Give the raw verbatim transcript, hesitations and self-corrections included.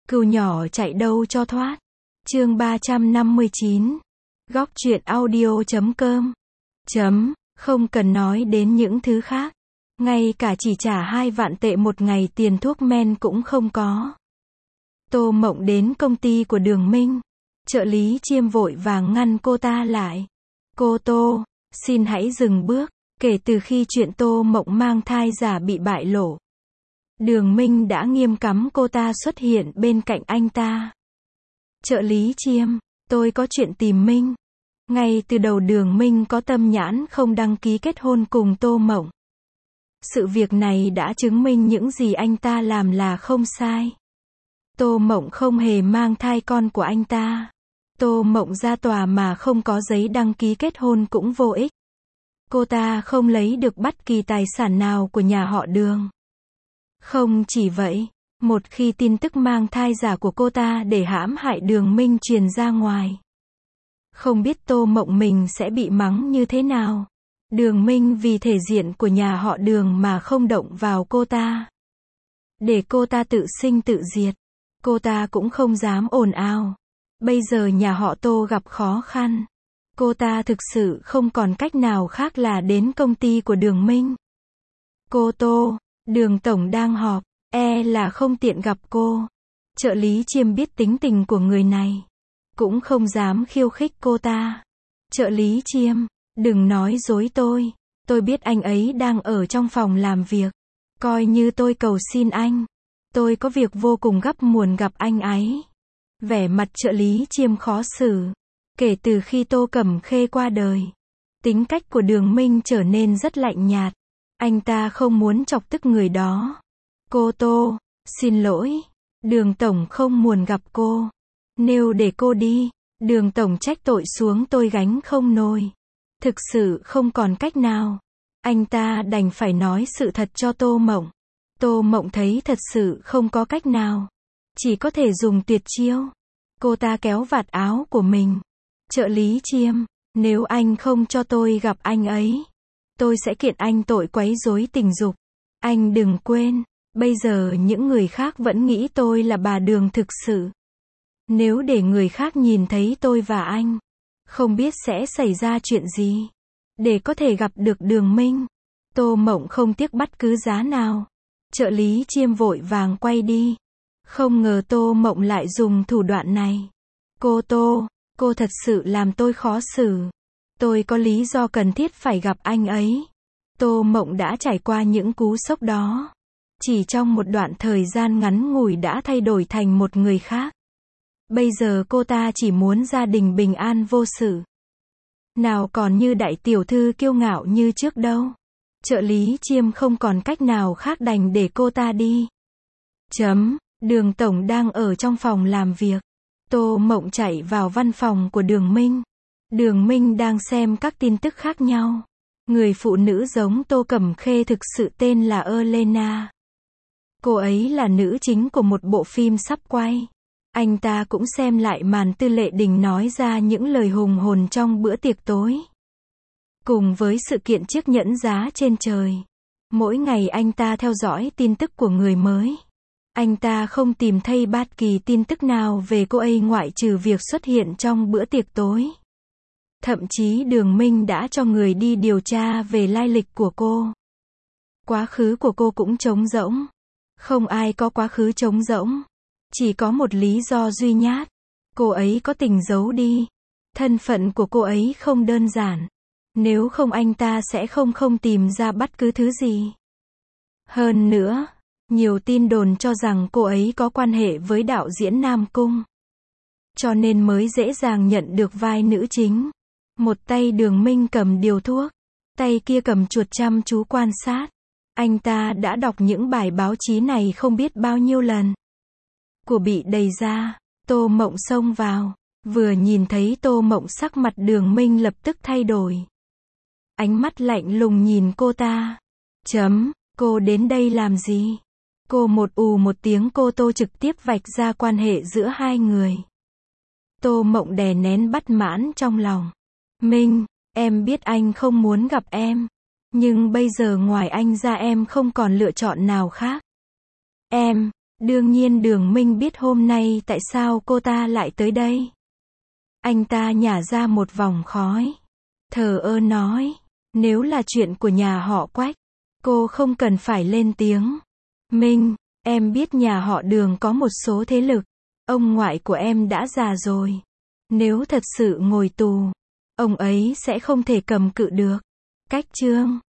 Cừu nhỏ chạy đâu cho thoát. Chương ba trăm năm mươi chín. Góc truyện audio chấm com. Chấm, không cần nói đến những thứ khác. Ngay cả chỉ trả hai vạn tệ một ngày tiền thuốc men cũng không có. Tô Mộng đến công ty của Đường Minh. Trợ lý Chiêm vội vàng ngăn cô ta lại. Cô Tô, xin hãy dừng bước. Kể từ khi chuyện Tô Mộng mang thai giả bị bại lộ, Đường Minh đã nghiêm cấm cô ta xuất hiện bên cạnh anh ta. Trợ lý Chiêm, tôi có chuyện tìm Minh. Ngay từ đầu Đường Minh có tâm nhãn không đăng ký kết hôn cùng Tô Mộng. Sự việc này đã chứng minh những gì anh ta làm là không sai. Tô Mộng không hề mang thai con của anh ta. Tô Mộng ra tòa mà không có giấy đăng ký kết hôn cũng vô ích. Cô ta không lấy được bất kỳ tài sản nào của nhà họ Đường. Không chỉ vậy, một khi tin tức mang thai giả của cô ta để hãm hại Đường Minh truyền ra ngoài, không biết Tô Mộng mình sẽ bị mắng như thế nào. Đường Minh vì thể diện của nhà họ Đường mà không động vào cô ta, để cô ta tự sinh tự diệt. Cô ta cũng không dám ồn ào. Bây giờ nhà họ Tô gặp khó khăn. Cô ta thực sự không còn cách nào khác là đến công ty của Đường Minh. Cô Tô, Đường Tổng đang họp, e là không tiện gặp cô. Trợ lý Chiêm biết tính tình của người này, cũng không dám khiêu khích cô ta. Trợ lý Chiêm, đừng nói dối tôi. Tôi biết anh ấy đang ở trong phòng làm việc. Coi như tôi cầu xin anh. Tôi có việc vô cùng gấp muốn gặp anh ấy. Vẻ mặt trợ lý Chiêm khó xử. Kể từ khi Tô Cẩm Khê qua đời, tính cách của Đường Minh trở nên rất lạnh nhạt. Anh ta không muốn chọc tức người đó. Cô Tô, xin lỗi. Đường Tổng không muốn gặp cô. Nếu để cô đi, Đường Tổng trách tội xuống tôi gánh không nổi. Thực sự không còn cách nào. Anh ta đành phải nói sự thật cho Tô Mộng. Tô Mộng thấy thật sự không có cách nào. Chỉ có thể dùng tuyệt chiêu. Cô ta kéo vạt áo của mình. Trợ lý Chiêm, nếu anh không cho tôi gặp anh ấy, tôi sẽ kiện anh tội quấy rối tình dục. Anh đừng quên, bây giờ những người khác vẫn nghĩ tôi là bà Đường thực sự. Nếu để người khác nhìn thấy tôi và anh, không biết sẽ xảy ra chuyện gì. Để có thể gặp được Đường Minh, Tô Mộng không tiếc bất cứ giá nào. Trợ lý Chiêm vội vàng quay đi. Không ngờ Tô Mộng lại dùng thủ đoạn này. Cô Tô, cô thật sự làm tôi khó xử. Tôi có lý do cần thiết phải gặp anh ấy. Tô Mộng đã trải qua những cú sốc đó. Chỉ trong một đoạn thời gian ngắn ngủi đã thay đổi thành một người khác. Bây giờ cô ta chỉ muốn gia đình bình an vô sự. Nào còn như đại tiểu thư kiêu ngạo như trước đâu. Trợ lý Chiêm không còn cách nào khác đành để cô ta đi. Chấm, Đường Tổng đang ở trong phòng làm việc. Tô Mộng chạy vào văn phòng của Đường Minh. Đường Minh đang xem các tin tức khác nhau. Người phụ nữ giống Tô Cẩm Khê thực sự tên là Elena. Cô ấy là nữ chính của một bộ phim sắp quay. Anh ta cũng xem lại màn Tư Lệ Đình nói ra những lời hùng hồn trong bữa tiệc tối. Cùng với sự kiện chiếc nhẫn giá trên trời. Mỗi ngày anh ta theo dõi tin tức của người mới. Anh ta không tìm thấy bất kỳ tin tức nào về cô ấy ngoại trừ việc xuất hiện trong bữa tiệc tối. Thậm chí Đường Minh đã cho người đi điều tra về lai lịch của cô. Quá khứ của cô cũng trống rỗng. Không ai có quá khứ trống rỗng. Chỉ có một lý do duy nhất. Cô ấy có tình giấu đi. Thân phận của cô ấy không đơn giản. Nếu không anh ta sẽ không không tìm ra bất cứ thứ gì. Hơn nữa, nhiều tin đồn cho rằng cô ấy có quan hệ với đạo diễn Nam Cung. Cho nên mới dễ dàng nhận được vai nữ chính. Một tay Đường Minh cầm điều thuốc. Tay kia cầm chuột chăm chú quan sát. Anh ta đã đọc những bài báo chí này không biết bao nhiêu lần. Của bị đầy ra, Tô Mộng xông vào. Vừa nhìn thấy Tô Mộng sắc mặt Đường Minh lập tức thay đổi. Ánh mắt lạnh lùng nhìn cô ta. Chấm, cô đến đây làm gì? Cô một ù một tiếng cô Tô trực tiếp vạch ra quan hệ giữa hai người. Tô Mộng đè nén bất mãn trong lòng. Minh, em biết anh không muốn gặp em. Nhưng bây giờ ngoài anh ra em không còn lựa chọn nào khác. Em, Đương nhiên Đường Minh biết hôm nay tại sao cô ta lại tới đây. Anh ta nhả ra một vòng khói. Thờ ơ nói, nếu là chuyện của nhà họ Quách, cô không cần phải lên tiếng. Minh, em biết nhà họ Đường có một số thế lực. Ông ngoại của em đã già rồi. Nếu thật sự ngồi tù, ông ấy sẽ không thể cầm cự được. Cách Trương